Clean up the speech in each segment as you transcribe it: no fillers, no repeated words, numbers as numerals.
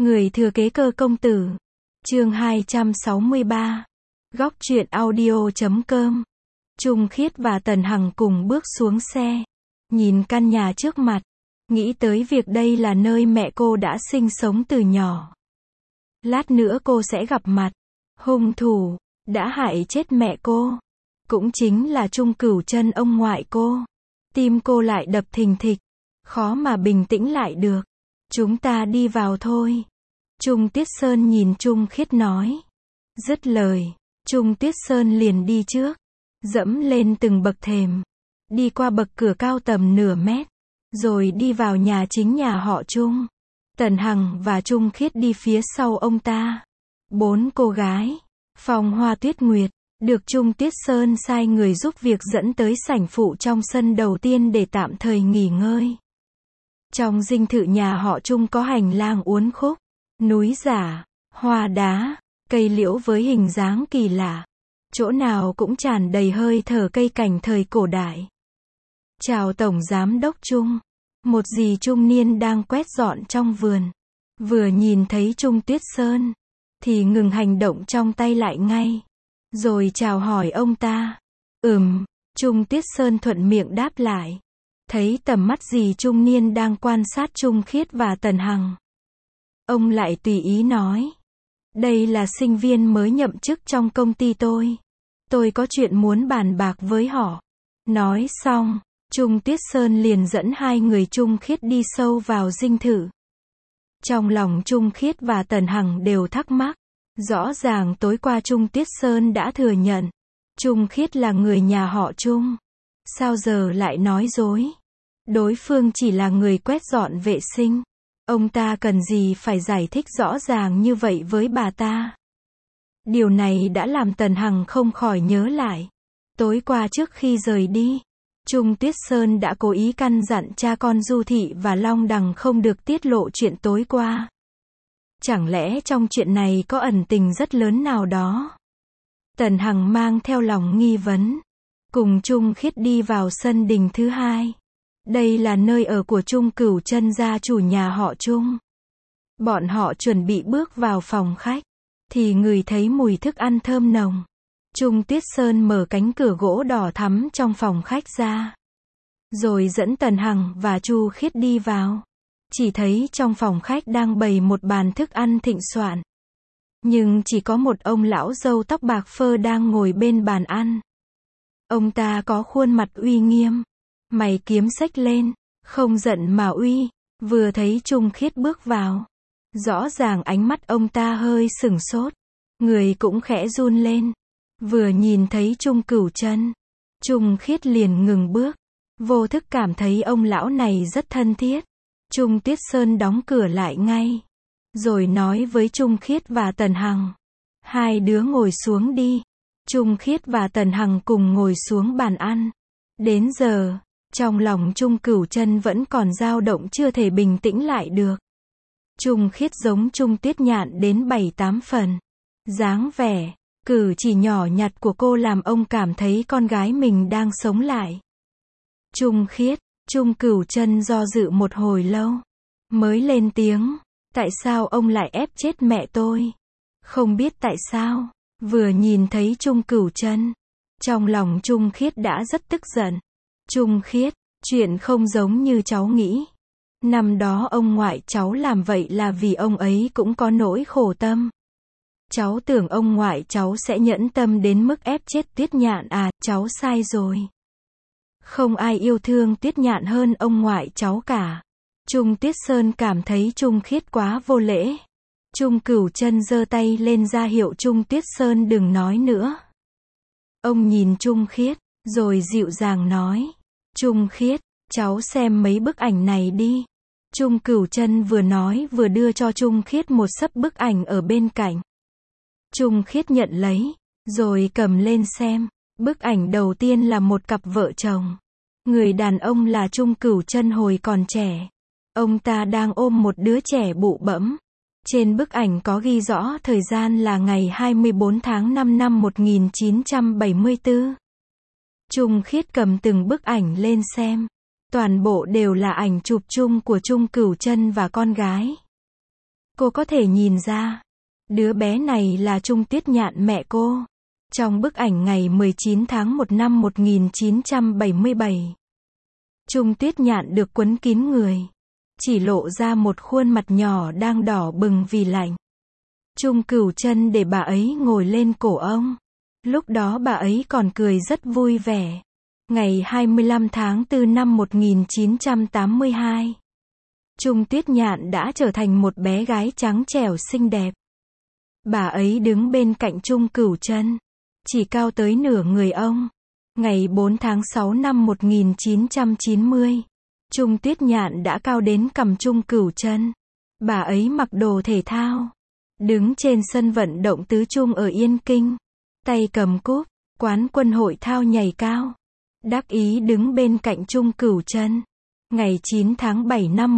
Người thừa kế cơ công tử. Chương 263. Góc truyện audio.com. Trung Khiết và Tần Hằng cùng bước xuống xe, nhìn căn nhà trước mặt, nghĩ tới việc đây là nơi mẹ cô đã sinh sống từ nhỏ. Lát nữa cô sẽ gặp mặt hung thủ đã hại chết mẹ cô, cũng chính là Trung Cửu Chân ông ngoại cô. Tim cô lại đập thình thịch, khó mà bình tĩnh lại được. Chúng ta đi vào thôi. Trung Tiết Sơn nhìn Trung Khiết nói. Dứt lời, Trung Tiết Sơn liền đi trước, dẫm lên từng bậc thềm, đi qua bậc cửa cao tầm nửa mét, rồi đi vào nhà chính nhà họ Trung. Tần Hằng và Trung Khiết đi phía sau ông ta. 4 cô gái, phòng Hoa Tuyết Nguyệt, được Trung Tiết Sơn sai người giúp việc dẫn tới sảnh phụ trong sân đầu tiên để tạm thời nghỉ ngơi. Trong dinh thự nhà họ Trung có hành lang uốn khúc, núi giả, hoa đá, cây liễu với hình dáng kỳ lạ. Chỗ nào cũng tràn đầy hơi thở cây cảnh thời cổ đại. Chào Tổng Giám Đốc Trung. Một dì trung niên đang quét dọn trong vườn. Vừa nhìn thấy Trung Tiết Sơn, thì ngừng hành động trong tay lại ngay. Rồi chào hỏi ông ta. Trung Tiết Sơn thuận miệng đáp lại. Thấy tầm mắt dì trung niên đang quan sát Trung Khiết và Tần Hằng, ông lại tùy ý nói. Đây là sinh viên mới nhậm chức trong công ty tôi. Tôi có chuyện muốn bàn bạc với họ. Nói xong, Trung Tiết Sơn liền dẫn hai người Trung Khiết đi sâu vào dinh thự. Trong lòng Trung Khiết và Tần Hằng đều thắc mắc. Rõ ràng tối qua Trung Tiết Sơn đã thừa nhận Trung Khiết là người nhà họ Trung. Sao giờ lại nói dối? Đối phương chỉ là người quét dọn vệ sinh. Ông ta cần gì phải giải thích rõ ràng như vậy với bà ta? Điều này đã làm Tần Hằng không khỏi nhớ lại. Tối qua trước khi rời đi, Trung Tiết Sơn đã cố ý căn dặn cha con Du Thị và Long Đằng không được tiết lộ chuyện tối qua. Chẳng lẽ trong chuyện này có ẩn tình rất lớn nào đó? Tần Hằng mang theo lòng nghi vấn, cùng Trung Khiết đi vào sân đình thứ hai. Đây là nơi ở của Trung Cửu Chân gia chủ nhà họ Trung. Bọn họ chuẩn bị bước vào phòng khách, thì ngửi thấy mùi thức ăn thơm nồng. Trung Tiết Sơn mở cánh cửa gỗ đỏ thắm trong phòng khách ra, rồi dẫn Tần Hằng và Chu Khiết đi vào. Chỉ thấy trong phòng khách đang bày một bàn thức ăn thịnh soạn. Nhưng chỉ có một ông lão râu tóc bạc phơ đang ngồi bên bàn ăn. Ông ta có khuôn mặt uy nghiêm, mày kiếm xếch lên, không giận mà uy. Vừa thấy Trung Khiết bước vào, rõ ràng ánh mắt ông ta hơi sửng sốt, người cũng khẽ run lên. Vừa nhìn thấy Trung Cửu Chân, Trung Khiết liền ngừng bước, vô thức cảm thấy ông lão này rất thân thiết. Trung Tiết Sơn đóng cửa lại ngay, rồi nói với Trung Khiết và Tần Hằng. Hai đứa ngồi xuống đi. Trung Khiết và Tần Hằng cùng ngồi xuống bàn ăn. Đến giờ, trong lòng Trung Cửu Chân vẫn còn dao động chưa thể bình tĩnh lại được. Trung Khiết giống Trung Tiết Nhạn đến 7-8 phần. Dáng vẻ, cử chỉ nhỏ nhặt của cô làm ông cảm thấy con gái mình đang sống lại. Trung Khiết, Trung Cửu Chân do dự một hồi lâu, mới lên tiếng. Tại sao ông lại ép chết mẹ tôi? Không biết tại sao. Vừa nhìn thấy Trung Cửu Chân, trong lòng Trung Khiết đã rất tức giận. Trung Khiết, chuyện không giống như cháu nghĩ. Năm đó ông ngoại cháu làm vậy là vì ông ấy cũng có nỗi khổ tâm. Cháu tưởng ông ngoại cháu sẽ nhẫn tâm đến mức ép chết Tiết Nhạn à, cháu sai rồi. Không ai yêu thương Tiết Nhạn hơn ông ngoại cháu cả. Trung Tiết Sơn cảm thấy Trung Khiết quá vô lễ. Trung Cửu Chân giơ tay lên ra hiệu Trung Tiết Sơn đừng nói nữa. Ông nhìn Trung Khiết, rồi dịu dàng nói. Trung Khiết, cháu xem mấy bức ảnh này đi. Trung Cửu Chân vừa nói vừa đưa cho Trung Khiết một xấp bức ảnh ở bên cạnh. Trung Khiết nhận lấy, rồi cầm lên xem. Bức ảnh đầu tiên là một cặp vợ chồng. Người đàn ông là Trung Cửu Chân hồi còn trẻ. Ông ta đang ôm một đứa trẻ bụ bẫm. Trên bức ảnh có ghi rõ thời gian là ngày 24 tháng 5 năm 1974. Trung Khiết cầm từng bức ảnh lên xem. Toàn bộ đều là ảnh chụp chung của Trung Cửu Chân và con gái. Cô có thể nhìn ra, đứa bé này là Trung Tuyết Nhạn mẹ cô. Trong bức ảnh ngày 19 tháng 1 năm 1977, Trung Tuyết Nhạn được quấn kín người, chỉ lộ ra một khuôn mặt nhỏ đang đỏ bừng vì lạnh. Trung Cửu Chân để bà ấy ngồi lên cổ ông. Lúc đó bà ấy còn cười rất vui vẻ. Ngày 25 tháng 4 năm 1982, Trung Tuyết Nhạn đã trở thành một bé gái trắng trẻo xinh đẹp. Bà ấy đứng bên cạnh Trung Cửu Chân, chỉ cao tới nửa người ông. Ngày 4 tháng 6 năm 1990, Trung Tuyết Nhạn đã cao đến cằm Trung Cửu Chân. Bà ấy mặc đồ thể thao, đứng trên sân vận động tứ trung ở Yên Kinh, tay cầm cúp, quán quân hội thao nhảy cao. Đắc ý đứng bên cạnh Trung Cửu Chân. Ngày 9 tháng 7 năm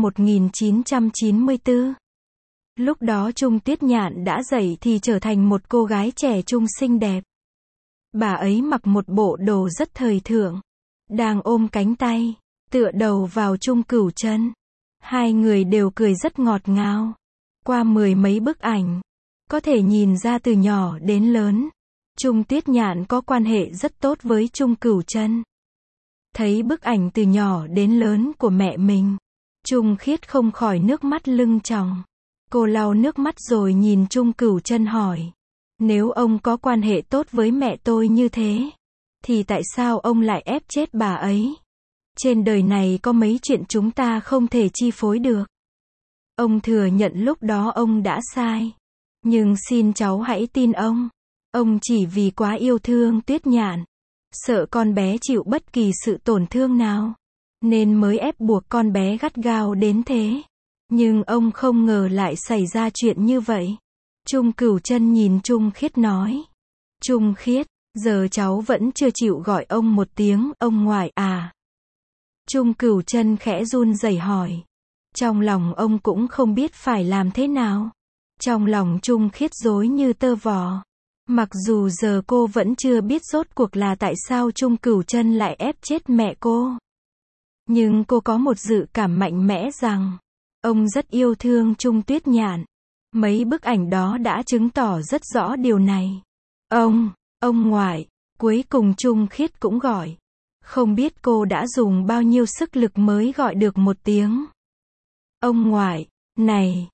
1994. Lúc đó Trung Tuyết Nhạn đã dậy thì trở thành một cô gái trẻ trung xinh đẹp. Bà ấy mặc một bộ đồ rất thời thượng, đang ôm cánh tay, tựa đầu vào Trung Cửu Chân. Hai người đều cười rất ngọt ngào. Qua mười mấy bức ảnh, có thể nhìn ra từ nhỏ đến lớn, Trung Tuyết Nhạn có quan hệ rất tốt với Trung Cửu Chân. Thấy bức ảnh từ nhỏ đến lớn của mẹ mình, Trung Khiết không khỏi nước mắt lưng tròng. Cô lau nước mắt rồi nhìn Trung Cửu Chân hỏi, nếu ông có quan hệ tốt với mẹ tôi như thế, thì tại sao ông lại ép chết bà ấy? Trên đời này có mấy chuyện chúng ta không thể chi phối được. Ông thừa nhận lúc đó ông đã sai. Nhưng xin cháu hãy tin ông. Ông chỉ vì quá yêu thương Tuyết Nhạn, sợ con bé chịu bất kỳ sự tổn thương nào, nên mới ép buộc con bé gắt gao đến thế. Nhưng ông không ngờ lại xảy ra chuyện như vậy. Trung Cửu Chân nhìn Trung Khiết nói. Trung Khiết, giờ cháu vẫn chưa chịu gọi ông một tiếng ông ngoại à? Trung Cửu Chân khẽ run rẩy hỏi. Trong lòng ông cũng không biết phải làm thế nào. Trong lòng Trung Khiết rối như tơ vò. Mặc dù giờ cô vẫn chưa biết rốt cuộc là tại sao Trung Cửu Chân lại ép chết mẹ cô. Nhưng cô có một dự cảm mạnh mẽ rằng, ông rất yêu thương Trung Tuyết Nhạn. Mấy bức ảnh đó đã chứng tỏ rất rõ điều này. Ông ngoại, cuối cùng Trung Khiết cũng gọi. Không biết cô đã dùng bao nhiêu sức lực mới gọi được một tiếng. Ông ngoại, này,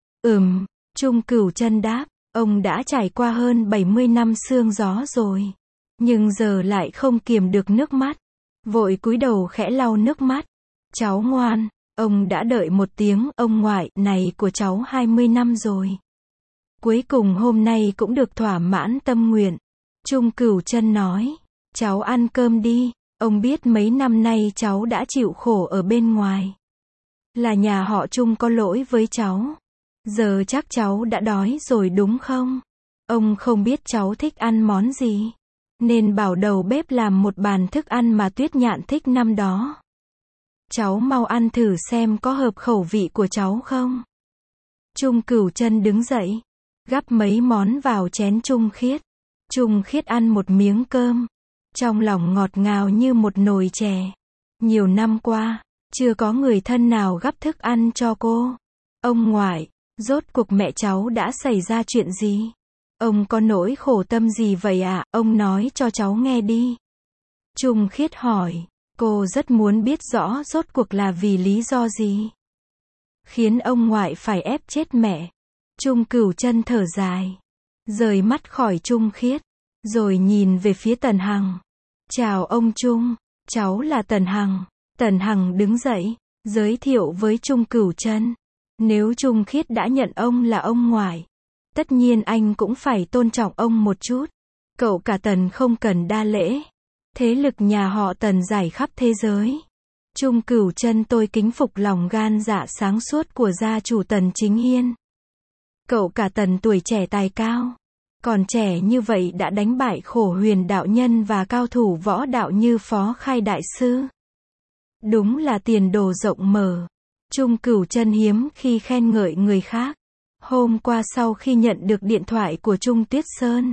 Trung Cửu Chân đáp, ông đã trải qua hơn 70 năm sương gió rồi. Nhưng giờ lại không kiềm được nước mắt. Vội cúi đầu khẽ lau nước mắt. Cháu ngoan, ông đã đợi một tiếng ông ngoại này của cháu 20 năm rồi. Cuối cùng hôm nay cũng được thỏa mãn tâm nguyện. Trung Cửu Chân nói, cháu ăn cơm đi, ông biết mấy năm nay cháu đã chịu khổ ở bên ngoài. Là nhà họ Trung có lỗi với cháu. Giờ chắc cháu đã đói rồi đúng không? Ông không biết cháu thích ăn món gì, nên bảo đầu bếp làm một bàn thức ăn mà Tuyết Nhạn thích năm đó. Cháu mau ăn thử xem có hợp khẩu vị của cháu không? Trung Cửu Chân đứng dậy, gắp mấy món vào chén Trung Khiết. Trung Khiết ăn một miếng cơm, trong lòng ngọt ngào như một nồi chè. Nhiều năm qua, chưa có người thân nào gắp thức ăn cho cô. Ông ngoại, rốt cuộc mẹ cháu đã xảy ra chuyện gì? Ông có nỗi khổ tâm gì vậy ạ? Ông nói cho cháu nghe đi. Trung Khiết hỏi, cô rất muốn biết rõ rốt cuộc là vì lý do gì khiến ông ngoại phải ép chết mẹ. Trung Cửu Chân thở dài, rời mắt khỏi Trung Khiết, rồi nhìn về phía Tần Hằng. Chào ông Trung, cháu là Tần Hằng. Tần Hằng đứng dậy, giới thiệu với Trung Cửu Chân. Nếu Trung Khiết đã nhận ông là ông ngoại, tất nhiên anh cũng phải tôn trọng ông một chút. Cậu cả Tần không cần đa lễ. Thế lực nhà họ Tần rải khắp thế giới. Trung Cửu Chân tôi kính phục lòng gan dạ sáng suốt của gia chủ Tần Chính Hiên. Cậu cả Tần tuổi trẻ tài cao. Còn trẻ như vậy đã đánh bại Khổ Huyền đạo nhân và cao thủ võ đạo như Phó Khai đại sư. Đúng là tiền đồ rộng mở. Trung Cửu Chân hiếm khi khen ngợi người khác. Hôm qua sau khi nhận được điện thoại của Trung Tuyết Sơn,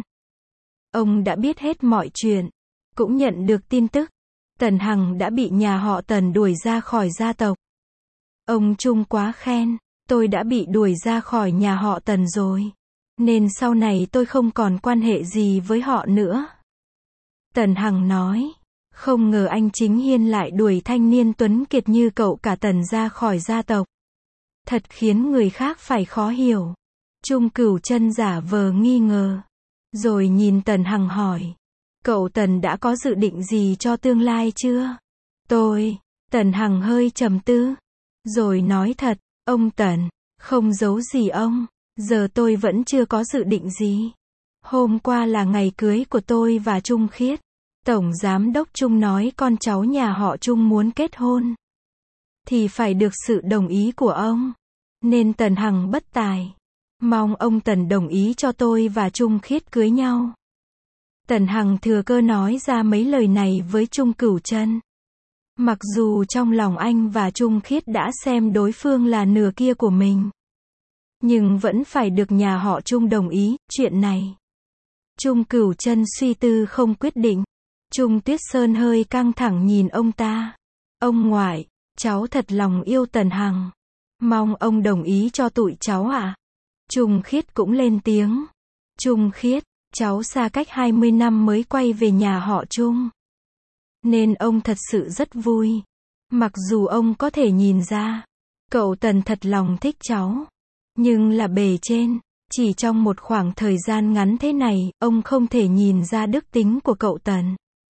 ông đã biết hết mọi chuyện, cũng nhận được tin tức Tần Hằng đã bị nhà họ Tần đuổi ra khỏi gia tộc. Ông Trung quá khen, tôi đã bị đuổi ra khỏi nhà họ Tần rồi. Nên sau này tôi không còn quan hệ gì với họ nữa. Tần Hằng nói. Không ngờ anh Chính Hiên lại đuổi thanh niên tuấn kiệt như cậu cả Tần ra khỏi gia tộc. Thật khiến người khác phải khó hiểu. Trung Cửu Chân giả vờ nghi ngờ. Rồi nhìn Tần Hằng hỏi. Cậu Tần đã có dự định gì cho tương lai chưa? Tần Hằng hơi trầm tư. Rồi nói thật, ông Tần, không giấu gì ông. Giờ tôi vẫn chưa có dự định gì. Hôm qua là ngày cưới của tôi và Trung Khiết. Tổng Giám đốc Trung nói con cháu nhà họ Trung muốn kết hôn. Thì phải được sự đồng ý của ông. Nên Tần Hằng bất tài. Mong ông Tần đồng ý cho tôi và Trung Khiết cưới nhau. Tần Hằng thừa cơ nói ra mấy lời này với Trung Cửu Chân. Mặc dù trong lòng anh và Trung Khiết đã xem đối phương là nửa kia của mình. Nhưng vẫn phải được nhà họ Trung đồng ý, chuyện này. Trung Cửu Chân suy tư không quyết định. Trung Tuyết Sơn hơi căng thẳng nhìn ông ta. Ông ngoại, cháu thật lòng yêu Tần Hằng. Mong ông đồng ý cho tụi cháu ạ. Trung Khiết cũng lên tiếng. Trung Khiết, cháu xa cách 20 năm mới quay về nhà họ Trung. Nên ông thật sự rất vui. Mặc dù ông có thể nhìn ra, cậu Tần thật lòng thích cháu. Nhưng là bề trên, chỉ trong một khoảng thời gian ngắn thế này, ông không thể nhìn ra đức tính của cậu Tần.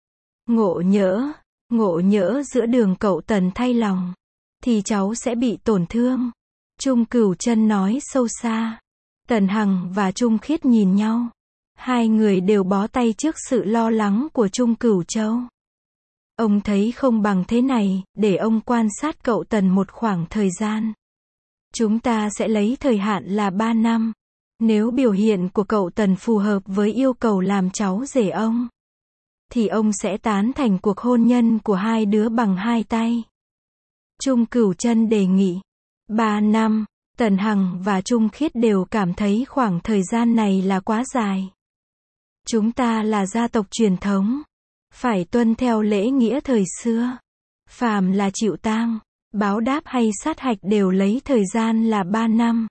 Ngộ nhỡ giữa đường cậu Tần thay lòng, thì cháu sẽ bị tổn thương. Trung Cửu Chân nói sâu xa. Tần Hằng và Trung Khiết nhìn nhau. Hai người đều bó tay trước sự lo lắng của Trung Cửu Châu. Ông thấy không bằng thế này, để ông quan sát cậu Tần một khoảng thời gian. Chúng ta sẽ lấy thời hạn là 3 năm. Nếu biểu hiện của cậu Tần phù hợp với yêu cầu làm cháu rể ông, thì ông sẽ tán thành cuộc hôn nhân của hai đứa bằng hai tay. Trung Cửu Chân đề nghị. 3 năm, Tần Hằng và Trung Khiết đều cảm thấy khoảng thời gian này là quá dài. Chúng ta là gia tộc truyền thống. Phải tuân theo lễ nghĩa thời xưa. Phàm là chịu tang, báo đáp hay sát hạch đều lấy thời gian là 3 năm.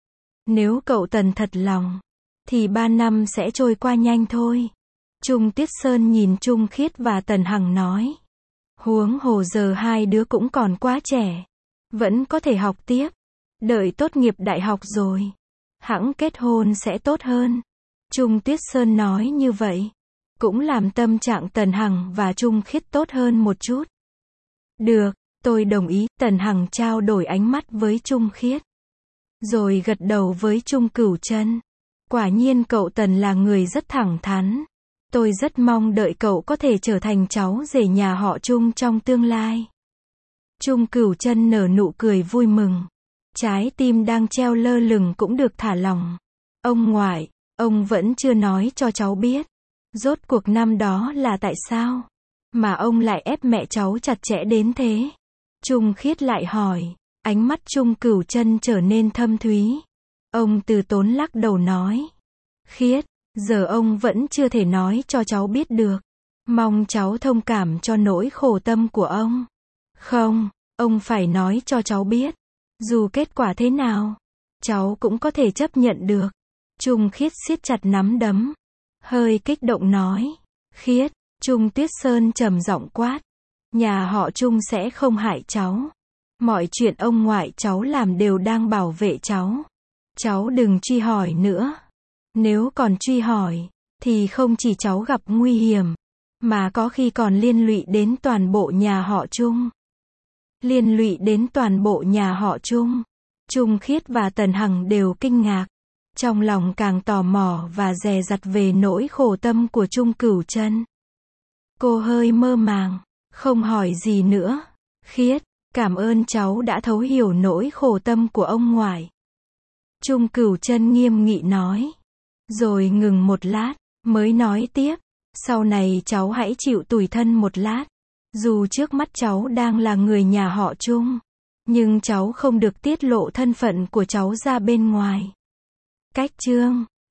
Nếu cậu Tần thật lòng, thì 3 năm sẽ trôi qua nhanh thôi. Trung Tuyết Sơn nhìn Trung Khiết và Tần Hằng nói. Huống hồ giờ hai đứa cũng còn quá trẻ. Vẫn có thể học tiếp. Đợi tốt nghiệp đại học rồi, hẵng kết hôn sẽ tốt hơn. Trung Tuyết Sơn nói như vậy, cũng làm tâm trạng Tần Hằng và Trung Khiết tốt hơn một chút. Được, tôi đồng ý. Tần Hằng trao đổi ánh mắt với Trung Khiết. Rồi gật đầu với Trung Cửu Chân. Quả nhiên cậu Tần là người rất thẳng thắn. Tôi rất mong đợi cậu có thể trở thành cháu rể nhà họ Trung trong tương lai. Trung Cửu Chân nở nụ cười vui mừng. Trái tim đang treo lơ lửng cũng được thả lỏng. Ông ngoại, ông vẫn chưa nói cho cháu biết. Rốt cuộc năm đó là tại sao mà ông lại ép mẹ cháu chặt chẽ đến thế? Trung Khiết lại hỏi. Ánh mắt Trung Cửu Chân trở nên thâm thúy. Ông từ tốn lắc đầu nói. Khiết, giờ ông vẫn chưa thể nói cho cháu biết được. Mong cháu thông cảm cho nỗi khổ tâm của ông. Không, ông phải nói cho cháu biết. Dù kết quả thế nào, cháu cũng có thể chấp nhận được. Trung Khiết siết chặt nắm đấm, hơi kích động nói. Khiết, Trung Tuyết Sơn trầm giọng quát. Nhà họ Trung sẽ không hại cháu. Mọi chuyện ông ngoại cháu làm đều đang bảo vệ cháu. Cháu đừng truy hỏi nữa. Nếu còn truy hỏi, thì không chỉ cháu gặp nguy hiểm, mà có khi còn liên lụy đến toàn bộ nhà họ Trung. Liên lụy đến toàn bộ nhà họ Trung. Trung Khiết và Tần Hằng đều kinh ngạc. Trong lòng càng tò mò và dè dặt về nỗi khổ tâm của Trung Cửu Chân. Cô hơi mơ màng, không hỏi gì nữa. Khiết, cảm ơn cháu đã thấu hiểu nỗi khổ tâm của ông ngoại. Trung Cửu Chân nghiêm nghị nói. Rồi ngừng một lát, mới nói tiếp. Sau này cháu hãy chịu tủi thân một lát. Dù trước mắt cháu đang là người nhà họ Trung, nhưng cháu không được tiết lộ thân phận của cháu ra bên ngoài. Cách chương